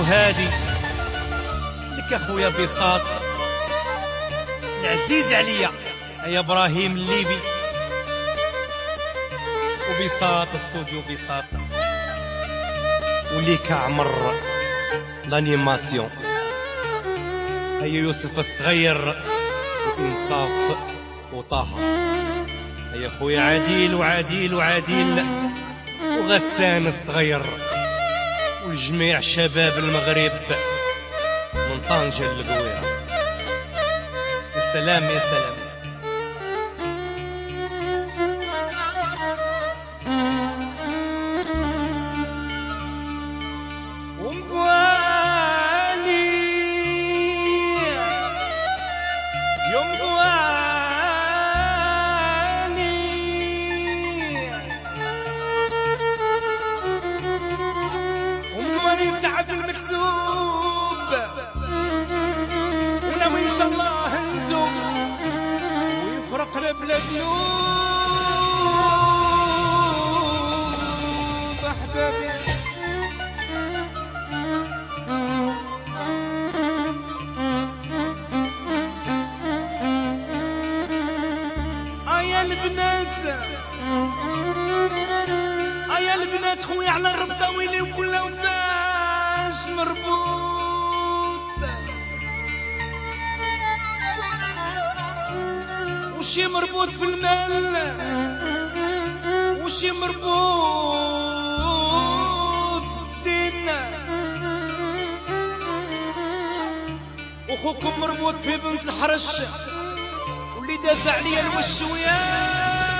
هادي لك اخويا بساط العزيز عليا يا ابراهيم الليبي وبساط استوديو بساط وليك عمر لانيماسيون هيا يوسف الصغير وانصاف وطه هيا خويا عديل وعديل وغسان الصغير والجميع شباب المغرب من طنجة للقويرة. يا سلام يا سلام. سعد المكسوب وناوي ان شاء الله نتوب ويفرقنا بلا ذنوب احبابي. يا البنات خويا على الربا ويلي وكل وفاش مربوط وشي مربوط في المال وشي مربوط في السن وخوكم مربوط في بنت الحرش واللي دافع عليا الوش وياه.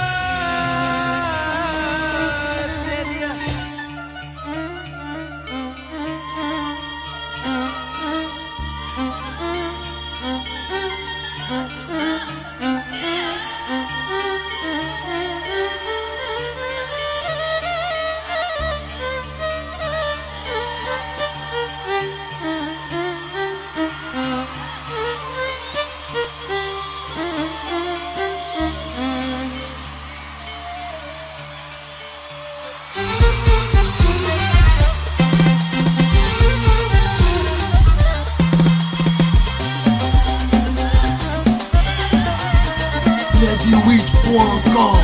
Weed.com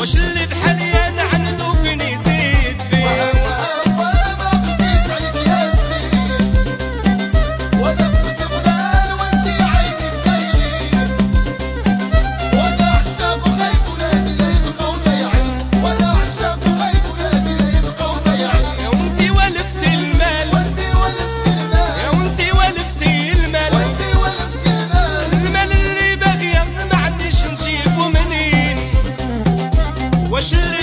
واش اللي بحالي انا عنده فين يزيد فيه ما بديت عليك يا سيد وانا في زغلال وانتي عيني تسيلين وانا عشاق وخايف ولادي لا يبقوا ضايعين وانا عشاق وخايف ولادي لا يبقوا ضايعين يا وانتي ولفتي المال وانتي ولفتي المال يا وانتي ولفتي المال وانتي ولفتي المال المال اللي باغيه ما عنديش نجيبو منين واش اللي